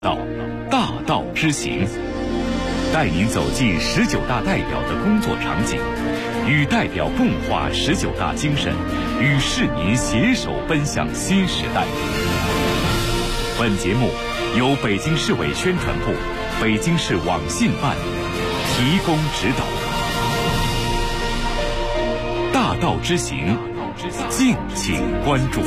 到大道之行，带您走进19大代表的工作场景，与代表共话19大精神，与市民携手奔向新时代。本节目由北京市委宣传部、北京市网信办提供指导。大道之行，敬请关注。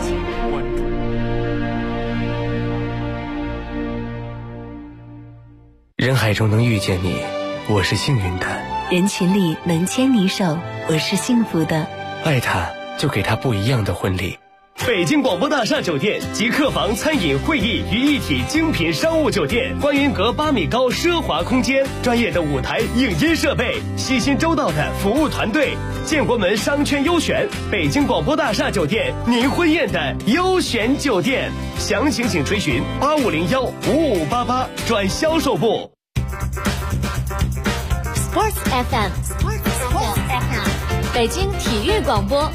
人海中能遇见你，我是幸运的； 人群里能牵你手，我是幸福的。 爱他，就给他不一样的婚礼。 北京广播大厦酒店集客房、餐饮、会议于一体精品商务酒店，观云阁8米高奢华空间，专业的舞台影音设备，细心周到的服务团队，建国门商圈优选，北京广播大厦酒店您婚宴的优选酒店。详情请垂询85015588转销售部。 Sports FM， 北京体育广播，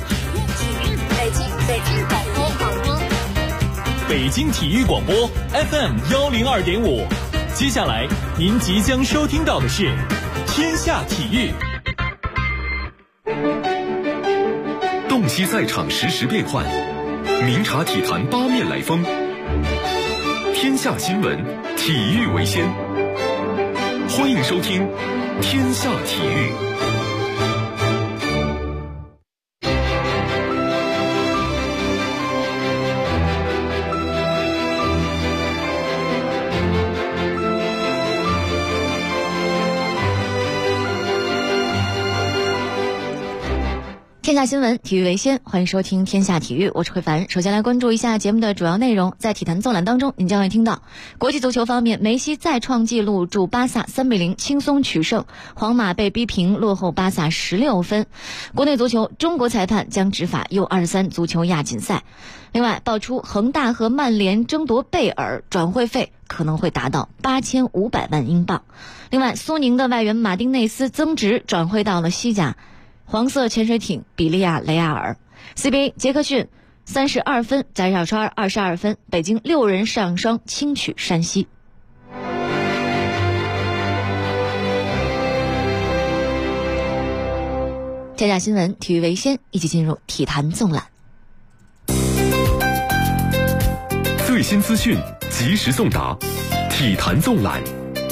北京体育广播 FM102.5。接下来您即将收听到的是天下体育。 洞悉赛场实时变幻，明察体坛八面来风。天下新闻，体育为先。欢迎收听天下体育。 天下新闻，体育为先，欢迎收听天下体育，我是慧凡。首先来关注一下节目的主要内容。在体坛纵览当中，您将会听到国际足球方面，梅西再创纪录，助巴萨3-0轻松取胜，皇马被逼平，落后巴萨16分。国内足球，中国裁判将执法U23足球亚锦赛。另外，爆出恒大和曼联争夺贝尔，转会费可能会达到8500万英镑。另外，苏宁的外援马丁内斯增值，转会到了西甲黄色潜水艇比利亚雷亚尔。 CBA 杰克逊32分，翟小川22分，北京6人上双轻取山西。天下新闻，体育为先，一起进入体坛纵览。 最新资讯，及时送达，体坛纵览。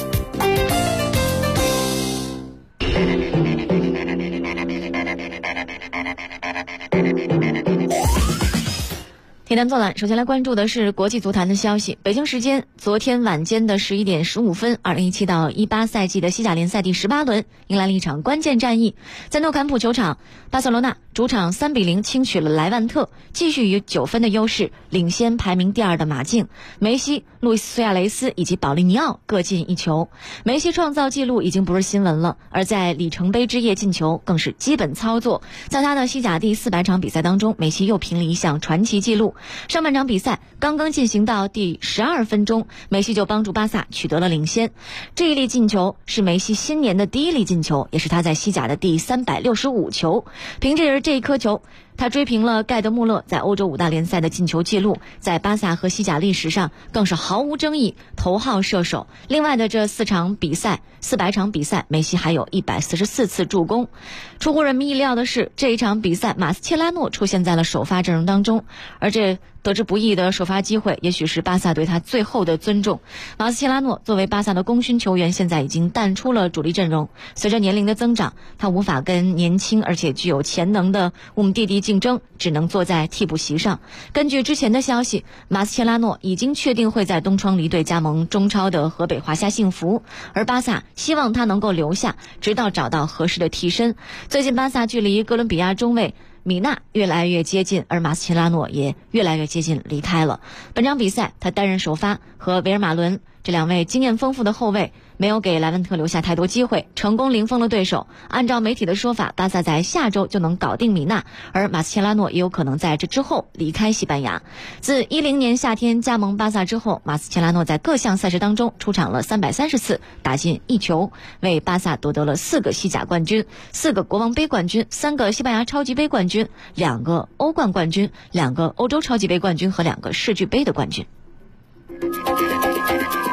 体坛纵览，首先来关注的是国际足坛的消息。北京时间昨天晚间的11点15分，2017到18赛季的西甲联赛第18轮迎来了一场关键战役。在诺坎普球场，巴塞罗那主场3-0轻取了莱万特，继续以9分的优势领先排名第2的马竞。梅西、路易斯·苏亚雷斯以及保利尼奥各进1球。梅西创造纪录已经不是新闻了，而在里程碑之夜进球更是基本操作。在他的西甲第400场比赛当中，梅西又平了一项传奇纪录。上半场比赛刚刚进行到第12分钟，梅西就帮助巴萨取得了领先。这一粒进球是梅西新年的第1粒进球，也是他在西甲的第365球。凭借着这一颗球，他追平了盖德穆勒在欧洲5大联赛的进球纪录，在巴萨和西甲历史上更是毫无争议头号射手。另外的这400场比赛，梅西还有144次助攻。出乎人们意料的是，这一场比赛马斯切拉诺出现在了首发阵容当中，而这得之不易的首发机会，也许是巴萨对他最后的尊重。马斯切拉诺作为巴萨的功勋球员，现在已经淡出了主力阵容。随着年龄的增长，他无法跟年轻而且具有潜能的乌姆蒂蒂竞争，只能坐在替补席上。根据之前的消息，马斯切拉诺已经确定会在冬窗离队加盟中超的河北华夏幸福，而巴萨希望他能够留下，直到找到合适的替身。最近巴萨距离哥伦比亚中卫米纳越来越接近，而马斯切拉诺也越来越接近离开了。本场比赛他担任首发，和维尔马伦这2位经验丰富的后卫没有给莱万特留下太多机会，成功零封了对手。按照媒体的说法，巴萨在下周就能搞定米纳，而马斯切拉诺也有可能在这之后离开西班牙。自10年夏天加盟巴萨之后，马斯切拉诺在各项赛事当中出场了330次，打进1球，为巴萨夺得了4个西甲冠军、4个国王杯冠军、3个西班牙超级杯冠军、2个欧冠冠军、2个欧洲超级杯冠军和2个世俱杯的冠军。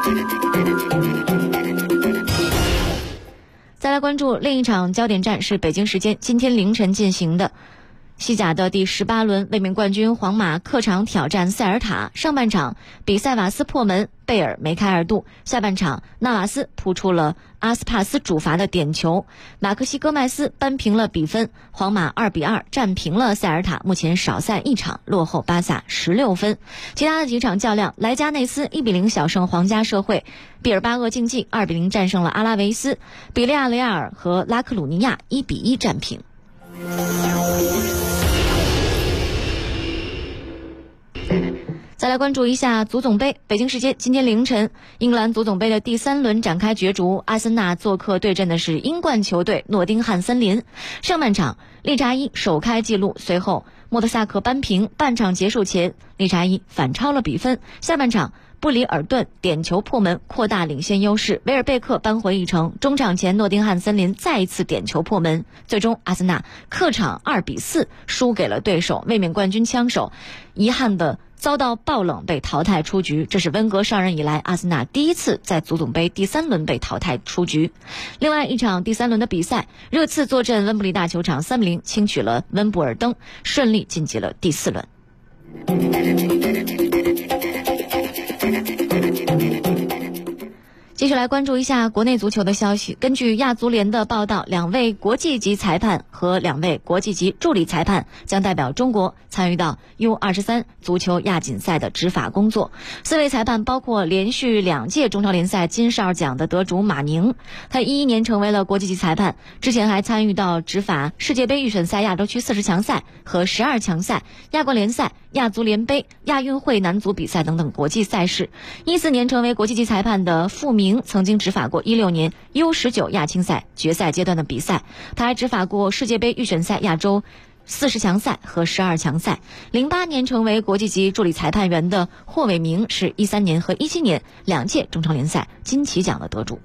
来关注另一场焦点战，是北京时间今天凌晨进行的西甲的第18轮，卫冕冠军皇马客场挑战塞尔塔。上半场比塞瓦斯破门，贝尔梅开二度。下半场纳瓦斯扑出了阿斯帕斯主罚的点球，马克西戈麦斯扳平了比分，皇马2-2战平了塞尔塔，目前少赛一场，落后巴萨16分。其他的几场较量，莱加内斯1-0小胜皇家社会，毕尔巴鄂竞技2-0战胜了阿拉维斯，比利亚雷亚尔和拉克鲁尼亚1-1战平。再来关注一下足总杯，北京时间今天凌晨，英格兰足总杯的第3轮展开角逐，阿森纳做客对阵的是英冠球队诺丁汉森林。上半场利扎伊首开纪录，随后莫特萨克扳平，半场结束前利扎伊反超了比分。下半场布里尔顿点球破门，扩大领先优势，维尔贝克扳回一城。中场前诺丁汉森林再一次点球破门，最终阿森纳客场2-4输给了对手，卫冕冠军枪手遗憾的遭到爆冷被淘汰出局，这是温格上任以来阿森纳第一次在足总杯第3轮被淘汰出局。另外一场第3轮的比赛，热刺坐镇温布利大球场3-0轻取了温布尔登，顺利晋级了第4轮。继续来关注一下国内足球的消息。根据亚足联的报道，2位国际级裁判和2位国际级助理裁判将代表中国参与到 U23 足球亚锦赛的执法工作。4位裁判包括连续2届中超联赛金哨奖的得主马宁，他11年成为了国际级裁判，之前还参与到执法世界杯预选赛亚洲区40强赛和12强赛、亚冠联赛、亚足联杯、亚运会男足比赛等等国际赛事。14年成为国际级裁判的傅明曾经执法过16年 U19 亚青赛决赛阶段的比赛，他还执法过世界杯预选赛亚洲40强赛和12强赛。08年成为国际级助理裁判员的霍伟明是13年和17年2届中超联赛金旗奖的得主。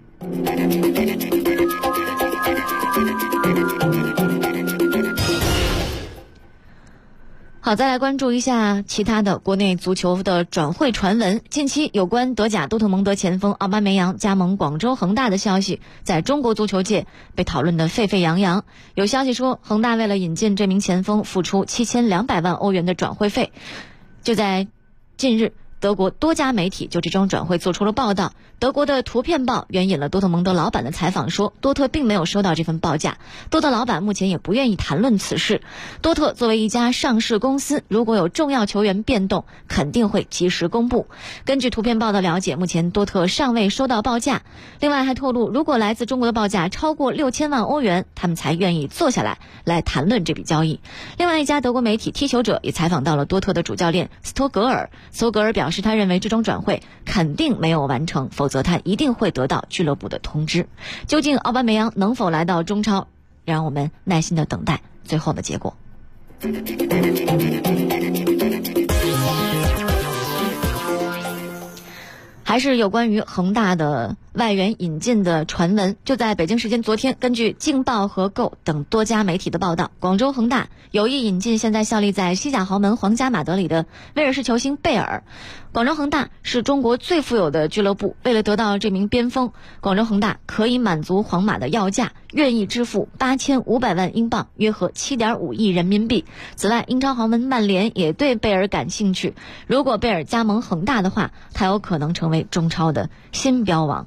好，再来关注一下其他的国内足球的转会传闻。近期有关德甲多特蒙德前锋奥巴梅扬加盟广州恒大的消息，在中国足球界被讨论得沸沸扬扬。有消息说，恒大为了引进这名前锋，付出7200万欧元的转会费。就在近日，德国多家媒体就这桩转会做出了报道。德国的图片报援引了多特蒙德老板的采访说，多特并没有收到这份报价，多特老板目前也不愿意谈论此事。多特作为一家上市公司，如果有重要球员变动，肯定会及时公布。根据图片报的了解，目前多特尚未收到报价。另外还透露，如果来自中国的报价超过6000万欧元，他们才愿意坐下来谈论这笔交易。另外一家德国媒体踢球者也采访到了多特的主教练斯托格尔，斯托格尔表示，他认为这桩转会肯定没有完成，否则他一定会得到俱乐部的通知。究竟奥巴梅扬能否来到中超，让我们耐心的等待最后的结果。还是有关于恒大的外援引进的传闻。就在北京时间昨天，根据镜报和 Go 等多家媒体的报道，广州恒大有意引进现在效力在西甲豪门皇家马德里的威尔士球星贝尔。广州恒大是中国最富有的俱乐部，为了得到这名边锋，广州恒大可以满足皇马的要价，愿意支付8500万英镑，约合7.5亿人民币。此外，英超豪门曼联也对贝尔感兴趣，如果贝尔加盟恒大的话，他有可能成为中超的新标王。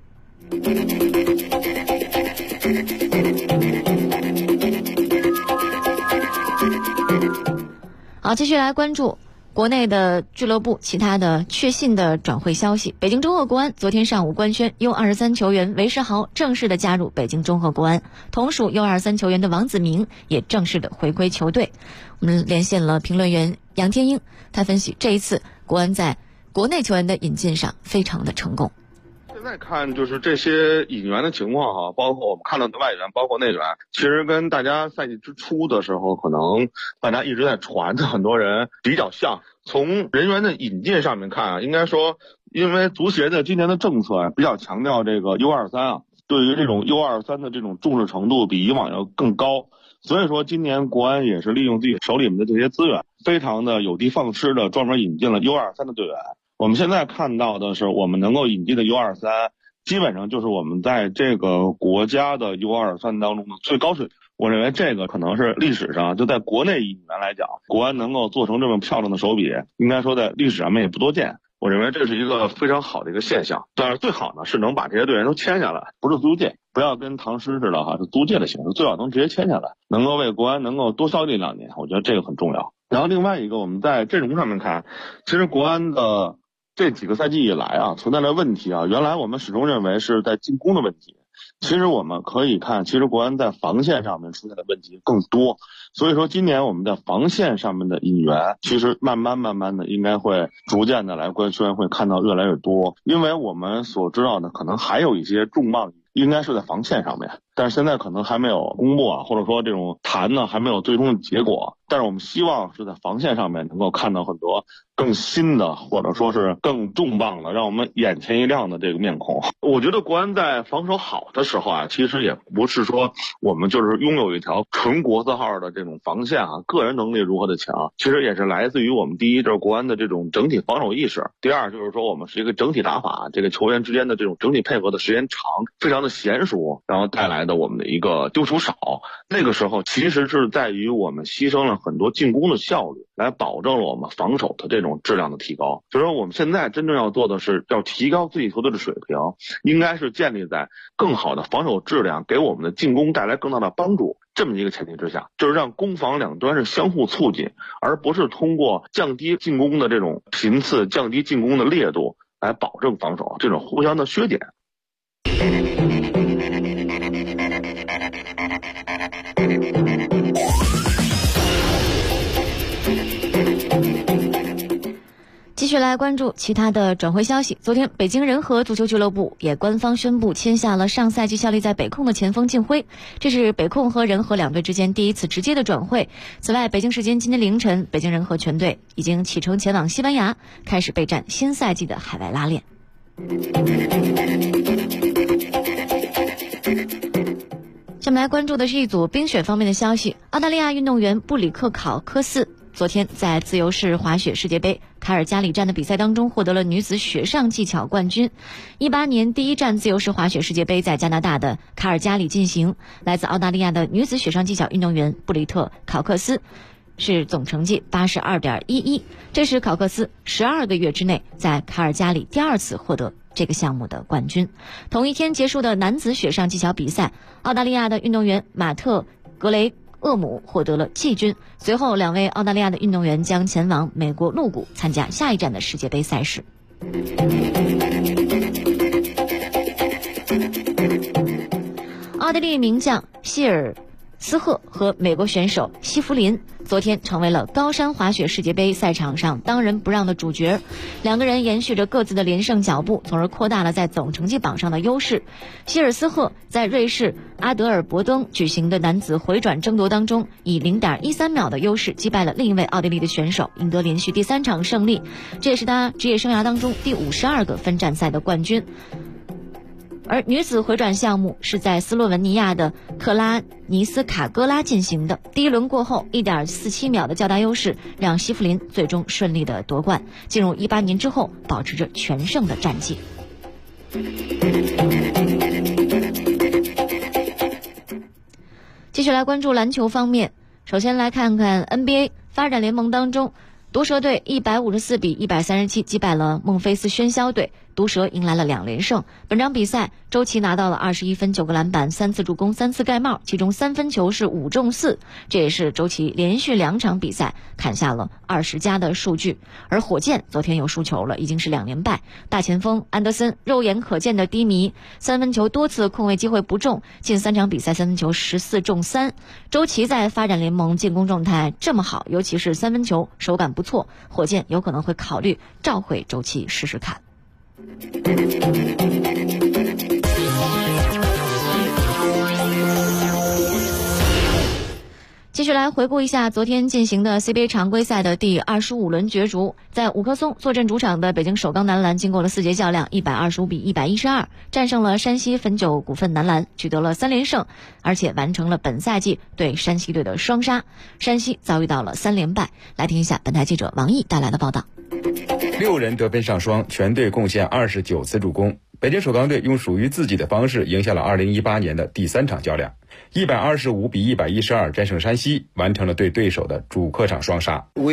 好，继续来关注国内的俱乐部其他的确信的转会消息。北京中赫国安昨天上午官宣 U23 球员韦世豪正式的加入北京中赫国安，同属 U23 球员的王子铭也正式的回归球队。我们连线了评论员杨天英，他分析这一次国安在国内球员的引进上非常的成功。 现在看就是这些引援的情况哈，包括我们看到的外援，包括内援，其实跟大家赛季之初的时候，可能大家一直在传的很多人比较像。从人员的引进上面看啊，应该说，因为足协的今年的政策啊，比较强调这个 U23 啊，对于这种 U23 的这种重视程度比以往要更高。所以说今年国安也是利用自己手里面的这些资源，非常的有的放矢的专门引进了 U23 的队员。我们现在看到的是，我们能够引进的 U23 基本上就是我们在这个国家的 U23当中的最高水平。我认为这个可能是历史上就在国内引援来讲，国安能够做成这么漂亮的手笔，应该说在历史上面也不多见。我认为这是一个非常好的一个现象，但是最好呢是能把这些队员都签下来，不是租借，不要跟唐诗似的哈，是租借的形式，最好能直接签下来，能够为国安能够多效力2年，我觉得这个很重要。然后另外一个，我们在阵容上面看，其实国安的这几个赛季以来啊，存在的问题啊，原来我们始终认为是在进攻的问题。其实我们可以看，其实国安在防线上面出现的问题更多，所以说今年我们在防线上面的引援，其实慢慢的应该会逐渐的来官宣，会看到越来越多。因为我们所知道的可能还有一些重磅应该是在防线上面，但是现在可能还没有公布啊，或者说这种谈呢还没有最终的结果。但是我们希望是在防线上面能够看到很多更新的，或者说是更重磅的，让我们眼前一亮的这个面孔。我觉得国安在防守好的时候啊，其实也不是说我们就是拥有一条纯国字号的这种防线啊，个人能力如何的强，其实也是来自于我们第一就是国安的这种整体防守意识，第二就是说我们是一个整体打法，这个球员之间的这种整体配合的时间长，非常的娴熟，然后带来的我们的一个丢球少。那个时候其实是在于我们牺牲了很多进攻的效率，来保证了我们防守的这种质量的提高。所以说我们现在真正要做的是要提高自己球队的水平，应该是建立在更好的防守质量给我们的进攻带来更大的帮助这么一个前提之下，就是让攻防两端是相互促进，而不是通过降低进攻的这种频次，降低进攻的烈度来保证防守这种互相的削减。 继续来关注其他的转会消息。昨天，北京人和足球俱乐部也官方宣布签下了上赛季效力在北控的前锋靳辉，这是北控和人和两队之间第一次直接的转会。此外，北京时间今天凌晨，北京人和全队已经启程前往西班牙，开始备战新赛季的海外拉练。下面来关注的是一组冰雪方面的消息。澳大利亚运动员布里克考科斯昨天在自由式滑雪世界杯卡尔加里站的比赛当中获得了女子雪上技巧冠军。18年第一站自由式滑雪世界杯在加拿大的卡尔加里进行，来自澳大利亚的女子雪上技巧运动员布里特考克斯是总成绩 82.11， 这是考克斯12个月之内在卡尔加里第二次获得这个项目的冠军。同一天结束的男子雪上技巧比赛，澳大利亚的运动员马特格雷厄姆获得了季军，随后2位澳大利亚的运动员将前往美国鹿谷参加下一站的世界杯赛事。奥地利名将希尔斯赫和美国选手希弗林昨天成为了高山滑雪世界杯赛场上当仁不让的主角，两个人延续着各自的连胜脚步，从而扩大了在总成绩榜上的优势。希尔斯赫在瑞士阿德尔伯登举行的男子回转争夺当中，以 0.13 秒的优势击败了另一位奥地利的选手，赢得连续第3场胜利，这也是他职业生涯当中第52个分站赛的冠军。而女子回转项目是在斯洛文尼亚的克拉尼斯卡戈拉进行的，第一轮过后 1.47 秒的较大优势让希弗林最终顺利的夺冠，进入18年之后保持着全胜的战绩。继续来关注篮球方面，首先来看看 NBA 发展联盟当中，毒蛇队154比137击败了孟菲斯喧嚣队，毒蛇迎来了2连胜。本场比赛，周琦拿到了21分、9个篮板、3次助攻、3次盖帽，其中3分球是5中4，这也是周琦连续2场比赛砍下了20加的数据。而火箭昨天又输球了，已经是2连败。大前锋安德森肉眼可见的低迷，3分球多次空位机会不中，近3场比赛3分球14中3。周琦在发展联盟进攻状态这么好，尤其是3分球手感不错，火箭有可能会考虑召回周琦试试看。继续来回顾一下昨天进行的 CBA 常规赛的第25轮角逐，在五棵松坐镇主场的北京首钢男篮经过了4节较量，125比112战胜了山西汾酒股份男篮，取得了3连胜，而且完成了本赛季对山西队的双杀。山西遭遇到了3连败。来听一下本台记者王毅带来的报道。 6人得分上双，全队贡献29次助攻。 北京首钢队用属于自己的方式赢下了2018年的第3场较量，125比112战胜山西，完成了对对手的主客场双杀。 我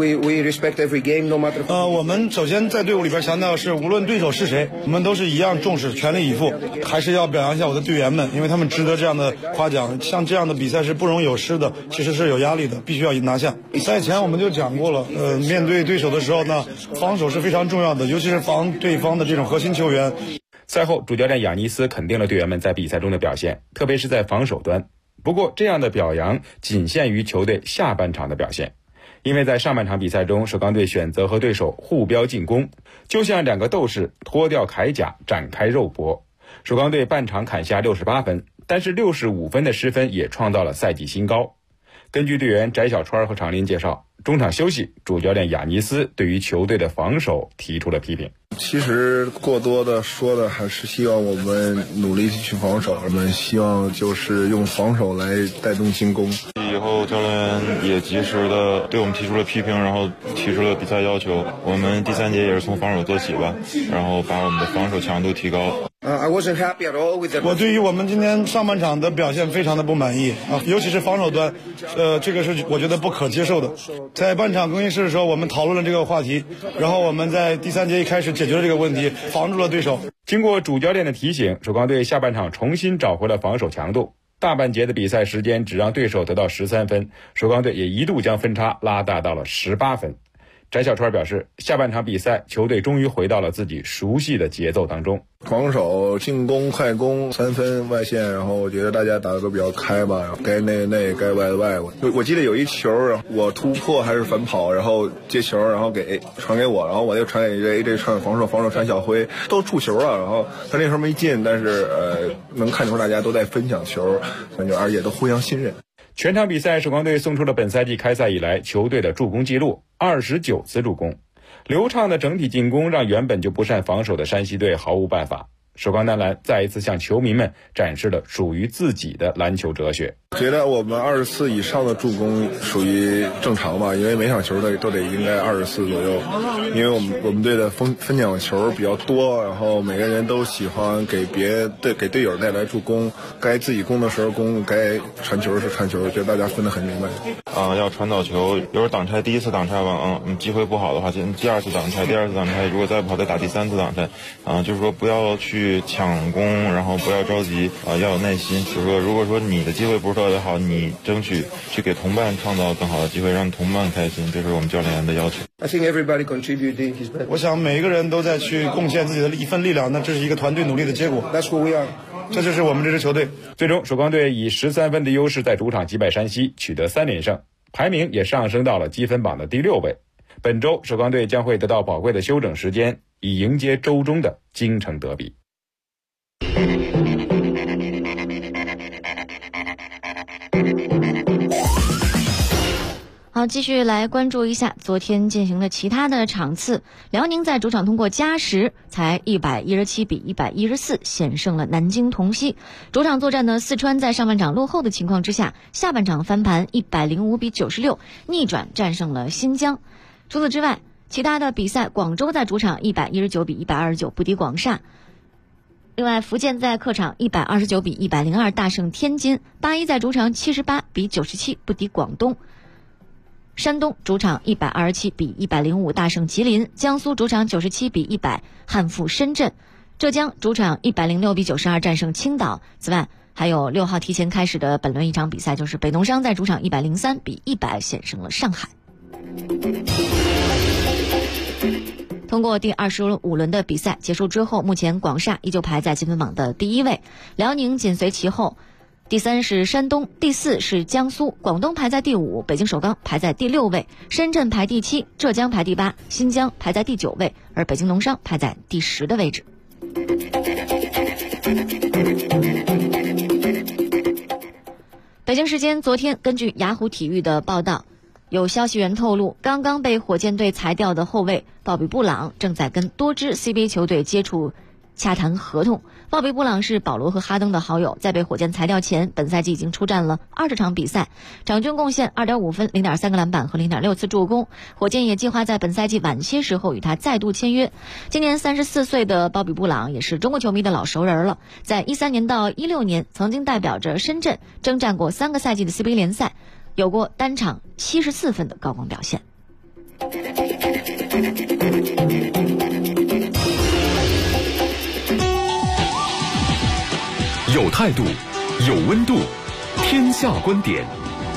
们首先在队伍里边强调是，无论对手是谁，我们都是一样重视，全力以赴，还是要表扬一下我的队员们，因为他们值得这样的夸奖。像这样的比赛是不容有失的，其实是有压力的，必须要拿下。赛前我们就讲过了，面对对手的时候呢，防守是非常重要的，尤其是防对方的这种核心球员。 赛后，主教练雅尼斯肯定了队员们在比赛中的表现，特别是在防守端。不过，这样的表扬仅限于球队下半场的表现，因为在上半场比赛中，首钢队选择和对手互飙进攻，就像两个斗士脱掉铠甲展开肉搏。首钢队半场砍下68分，但是65分的失分也创造了赛季新高。根据队员翟小川和常林介绍，中场休息，主教练雅尼斯对于球队的防守提出了批评。 其实过多的说的还是希望我们努力去防守，我们希望就是用防守来带动进攻。 以后教练也及时的对我们提出了批评，然后提出了比赛要求。我们第3节也是从防守做起吧，然后把我们的防守强度提高。 我对于我们今天上半场的表现非常的不满意啊，尤其是防守端，这个是我觉得不可接受的。在半场更衣室的时候，我们讨论了这个话题，然后我们在第3节一开始解决了这个问题，防住了对手。 经过主教练的提醒，首钢队下半场重新找回了防守强度。大半节的比赛时间只让对手得到13分，首钢队也一度将分差拉大到了18分。翟小川表示，下半场比赛球队终于回到了自己熟悉的节奏当中。 防守、进攻、快攻、3分外线，然后我觉得大家打得都比较开吧，该内该外。我记得有一球，我突破还是反跑，然后接球，然后传给我，然后我又传给AJ 传防守传小辉，都触球了，然后他那时候没进，但是能看出大家都在分享球，而且都互相信任。 全场比赛，首钢队送出了本赛季开赛以来球队的助攻纪录，29次助攻。流畅的整体进攻让原本就不善防守的山西队毫无办法。首钢男篮再一次向球迷们展示了属于自己的篮球哲学。 觉得我们20次以上的助攻属于正常吧，因为每场球都得应该20次左右。因为我们队的分享球比较多，然后每个人都喜欢给队友带来助攻，该自己攻的时候攻，该传球是传球，觉得大家分得很明白。 要传导球，有时候挡拆第1次挡拆吧，机会不好的话，第2次挡拆，第2次挡拆，如果再不好再打第3次挡拆，就是说不要去抢攻，然后不要着急，要有耐心。就是说，如果说你的机会不是特别好，你争取去给同伴创造更好的机会，让同伴开心，这是我们教练员的要求。 我想每一个人都在去贡献自己的一份力量，那这是一个团队努力的结果。这就是我们这支球队。 最终，首钢队以13分的优势在主场击败山西，取得3连胜，排名也上升到了积分榜的第6位。本周，首钢队将会得到宝贵的休整时间，以迎接周中的京城德比。 好，继续来关注一下昨天进行的其他的场次。辽宁在主场通过加时才117比114险胜了南京同曦。主场作战的四川在上半场落后的情况之下，下半场翻盘105比96逆转战胜了新疆。除此之外，其他的比赛，广州在主场119比129不敌广厦。另外，福建在客场129比102大胜天津。81在主场78比97不敌广东。山东主场127比105大胜吉林，江苏主场97比100憾负深圳，浙江主场106比92战胜青岛。此外，还有6号提前开始的本轮一场比赛，就是北农商在主场103比100险胜了上海。通过第25轮的比赛结束之后，目前广厦依旧排在积分榜的第1位，辽宁紧随其后。第3是山东，第4是江苏，广东排在第5，北京首钢排在第6位，深圳排第7，浙江排第8，新疆排在第9位，而北京农商排在第10的位置。北京时间昨天，根据雅虎体育的报道，有消息源透露，刚刚被火箭队裁掉的后卫鲍比·布朗正在跟多支 CBA 球队接触洽谈合同。鲍比·布朗是保罗和哈登的好友，在被火箭裁掉前，本赛季已经出战了20场比赛，场均贡献 2.5 分、0.3个篮板和 0.6次助攻。火箭也计划在本赛季晚些时候与他再度签约。今年34岁的鲍比·布朗也是中国球迷的老熟人了，在13年到16年曾经代表着深圳征战过3个赛季的 CBA 联赛，有过单场74分的高光表现。 有态度，有温度，天下观点。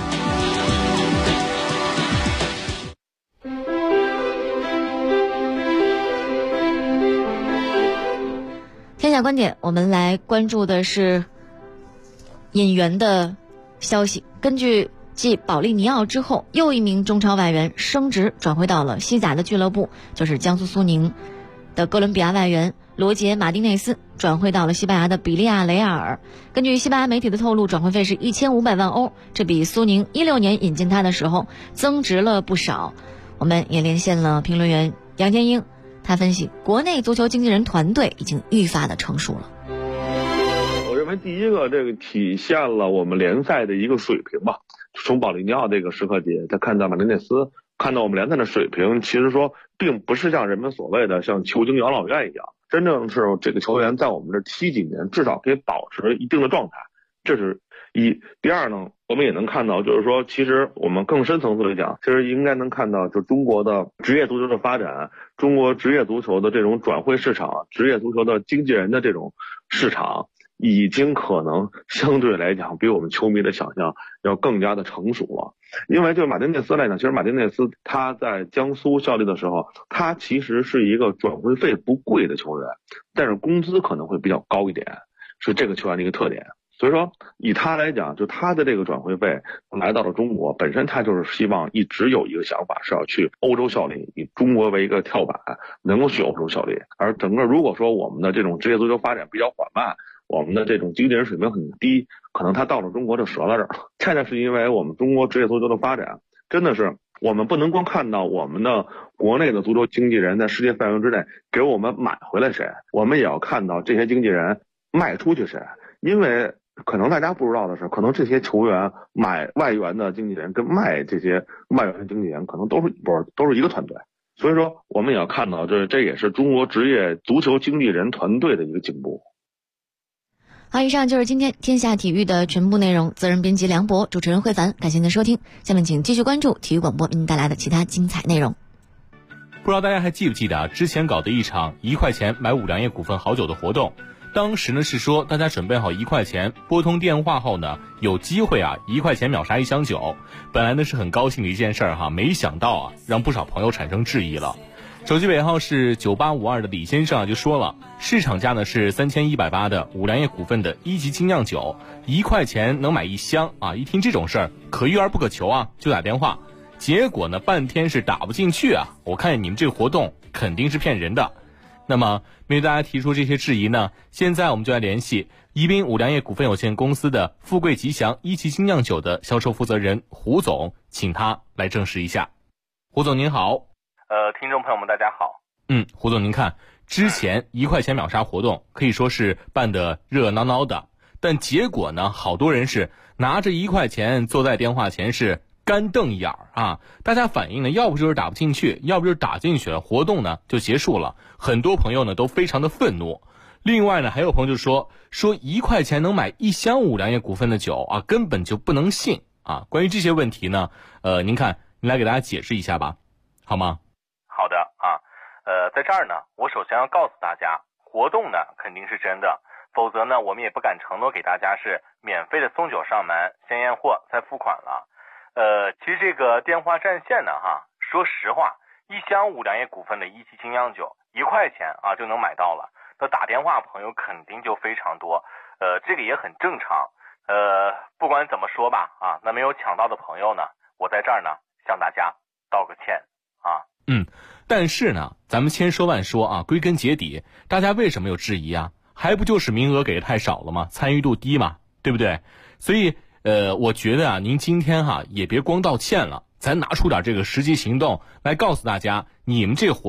天下观点，我们来关注的是引援的消息。根据继保利尼奥之后，又一名中超外援升职转回到了西甲的俱乐部，就是江苏苏宁的哥伦比亚外援罗杰·马丁内斯转会到了西班牙的比利亚雷亚尔。根据西班牙媒体的透露，转会费是1500万欧，这比苏宁16年引进他的时候增值了不少。我们也连线了评论员杨天英，他分析国内足球经纪人团队已经愈发的成熟了。 我认为第一个，这个体现了我们联赛的一个水平吧。从保利尼奥这个时刻起，再看到马丁内斯，看到我们联赛的水平，其实说并不是像人们所谓的像球经养老院一样，真正是这个球员在我们这踢几年，至少可以保持一定的状态，这是一。第二呢，我们也能看到，就是说，其实我们更深层次来讲，其实应该能看到，就中国的职业足球的发展，中国职业足球的这种转会市场，职业足球的经纪人的这种市场，已经可能相对来讲比我们球迷的想象要更加的成熟了。因为就马丁内斯来讲，其实马丁内斯他在江苏效力的时候，他其实是一个转会费不贵的球员，但是工资可能会比较高一点，是这个球员的一个特点。所以说以他来讲，就他的这个转会费来到了中国，本身他就是希望一直有一个想法是要去欧洲效力，以中国为一个跳板，能够去欧洲效力。而整个如果说我们的这种职业足球发展比较缓慢，我们的这种经纪人水平很低，可能他到了中国就折在这儿。恰恰是因为我们中国职业足球的发展，真的是我们不能光看到我们的国内的足球经纪人在世界范围之内给我们买回来谁，我们也要看到这些经纪人卖出去谁。因为可能大家不知道的是，可能这些球员买外援的经纪人跟卖这些外援的经纪人可能都是一个团队。所以说我们也要看到这也是中国职业足球经纪人团队的一个进步。 好，以上就是今天天下体育的全部内容。责任编辑梁博，主持人慧凡，感谢您的收听。下面请继续关注体育广播为您带来的其他精彩内容。 不知道大家还记不记得之前搞的一场1块钱买五粮液股份好酒的活动，当时呢是说大家准备好1块钱，拨通电话后呢有机会1块钱秒杀1箱酒。本来呢是很高兴的一件事儿没想到让不少朋友产生质疑了。手机尾号是9852的李先生就说了，市场价呢是3180的五粮液股份的1级精酿酒，1块钱能买1箱一听这种事儿可遇而不可求就打电话，结果呢半天是打不进去我看你们这个活动肯定是骗人的。那么面对大家提出这些质疑呢，现在我们就来联系宜宾五粮液股份有限公司的富贵吉祥1级精酿酒的销售负责人胡总，请他来证实一下。胡总您好。 听众朋友们大家好。 胡总您看，之前1块钱秒杀活动可以说是办得热闹闹的，但结果呢好多人是拿着1块钱坐在电话前是干瞪眼大家反映呢要不就是打不进去，要不就是打进去了，活动呢就结束了。很多朋友呢都非常的愤怒。另外呢还有朋友就说1块钱能买1箱五粮液股份的酒根本就不能信关于这些问题呢您来给大家解释一下吧，好吗？ 好的在这儿呢我首先要告诉大家，活动呢肯定是真的，否则呢我们也不敢承诺给大家是免费的送酒上门，先验货再付款了。其实这个电话占线呢说实话，1箱五粮液股份的1级精酿酒1块钱就能买到了，那打电话朋友肯定就非常多，这个也很正常。不管怎么说吧那没有抢到的朋友呢，我在这儿呢向大家道个歉但是呢咱们千说万说归根结底大家为什么有质疑还不就是名额给的太少了吗？参与度低嘛，对不对？所以我觉得您今天也别光道歉了，咱拿出点这个实际行动来告诉大家，你们这个活动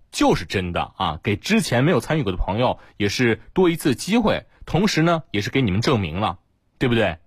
就是真的啊，给之前没有参与过的朋友也是多一次机会，同时呢也是给你们证明了，对不对？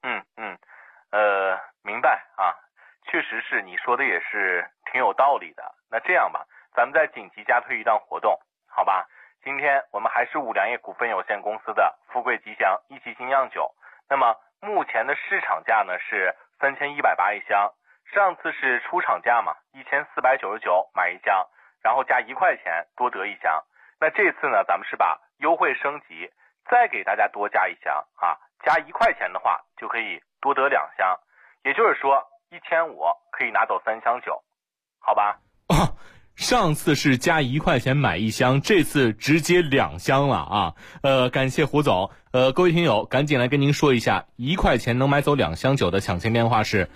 明白啊，确实是你说的也是挺有道理的。那这样吧，咱们再紧急加推一档活动，好吧？今天我们还是五粮液股份有限公司的富贵吉祥一级精酿酒，那么目前的市场价呢是3180一箱，上次是出厂价嘛，1499买一箱，然后加1块钱多得一箱。那这次呢，咱们是把优惠升级，再给大家多加一箱啊，加1块钱的话就可以多得2箱，也就是说1500可以拿走3箱酒，好吧？ 上次是加1块钱买一箱，这次直接2箱了啊！感谢胡总。各位听友，赶紧来跟您说一下，1块钱能买走2箱酒的抢签电话是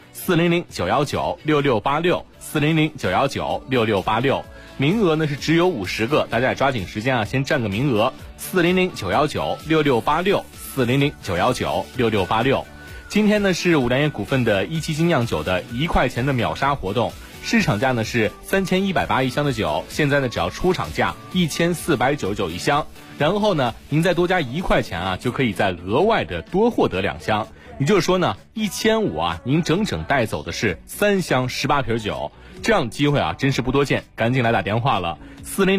400-919-6686，400-919-6686。名额呢是只有50个，大家也抓紧时间啊，先占个名额。400-919-6686，400-919-6686。今天呢是五粮液股份的一期精酿酒的1块钱的秒杀活动。市场价呢是3180一箱的酒，现在呢只要出厂价1499一箱，然后呢您再多加1块钱啊，就可以再额外的多获得2箱。也就是说呢，1500啊，您整整带走的是3箱18瓶酒，这样的机会啊真是不多见，赶紧来打电话了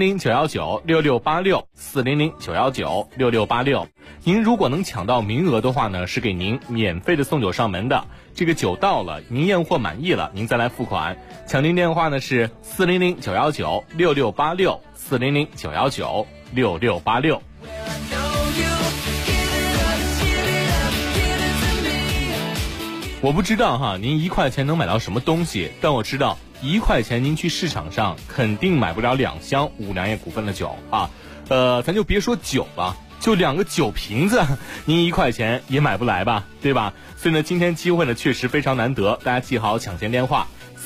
，400-919-6686，400-919-6686。您如果能抢到名额的话呢，是给您免费的送酒上门的。这个酒到了，您验货满意了，您再来付款。抢订电话呢是400-919-6686，400-919-6686。我不知道哈，您1块钱能买到什么东西，但我知道1块钱您去市场上肯定买不了2箱五粮液股份的酒啊。咱就别说酒了，就2个酒瓶子，您1块钱也买不来吧，对吧？所以呢，今天机会呢确实非常难得，大家记好抢先电话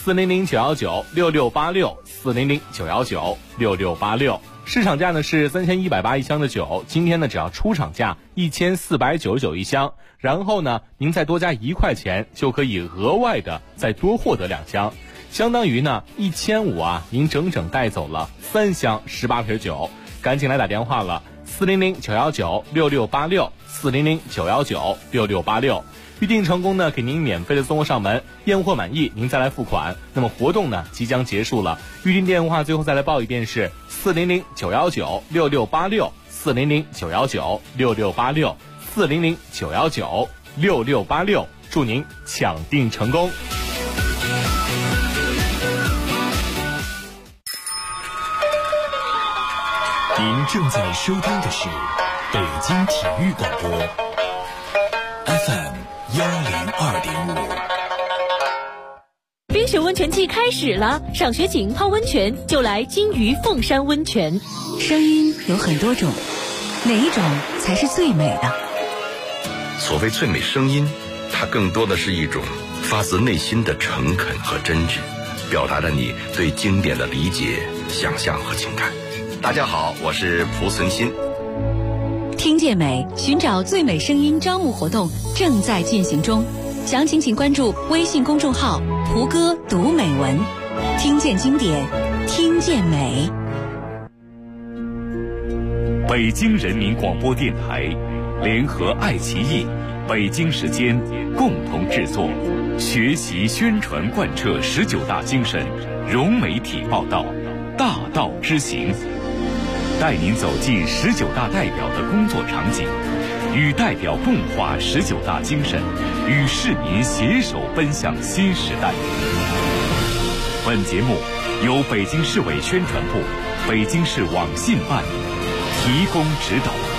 ：400-919-6686，400-919-6686。市场价呢是3180一箱的酒，今天呢只要出厂价1499一箱，然后呢您再多加1块钱，就可以额外的再多获得2箱，相当于呢1500啊，您整整带走了3箱18瓶酒。赶紧来打电话了，400-919-6686，400-919-6686。预定成功呢，给您免费的送货上门，验货满意您再来付款。那么活动呢即将结束了，预定电话最后再来报一遍是400-919-6686，400-919-6686，400-919-6686。祝您抢订成功。 您正在收听的是北京体育广播 FM 102.5。 冰雪温泉季开始了，赏雪景泡温泉就来金鱼凤山温泉。 声音有很多种，哪一种才是最美的？ 所谓最美声音，它更多的是一种发自内心的诚恳和真挚，表达着你对经典的理解、想象和情感。大家好，我是蒲存昕。 听见美，寻找最美声音招募活动正在进行中，详情请关注微信公众号蒲哥读美文，听见经典，听见美。 北京人民广播电台联合爱奇艺、北京时间共同制作，学习宣传贯彻19大精神，融媒体报道，大道之行，带您走进19大代表的工作场景，与代表共话19大精神，与市民携手奔向新时代。本节目由北京市委宣传部、北京市网信办提供指导。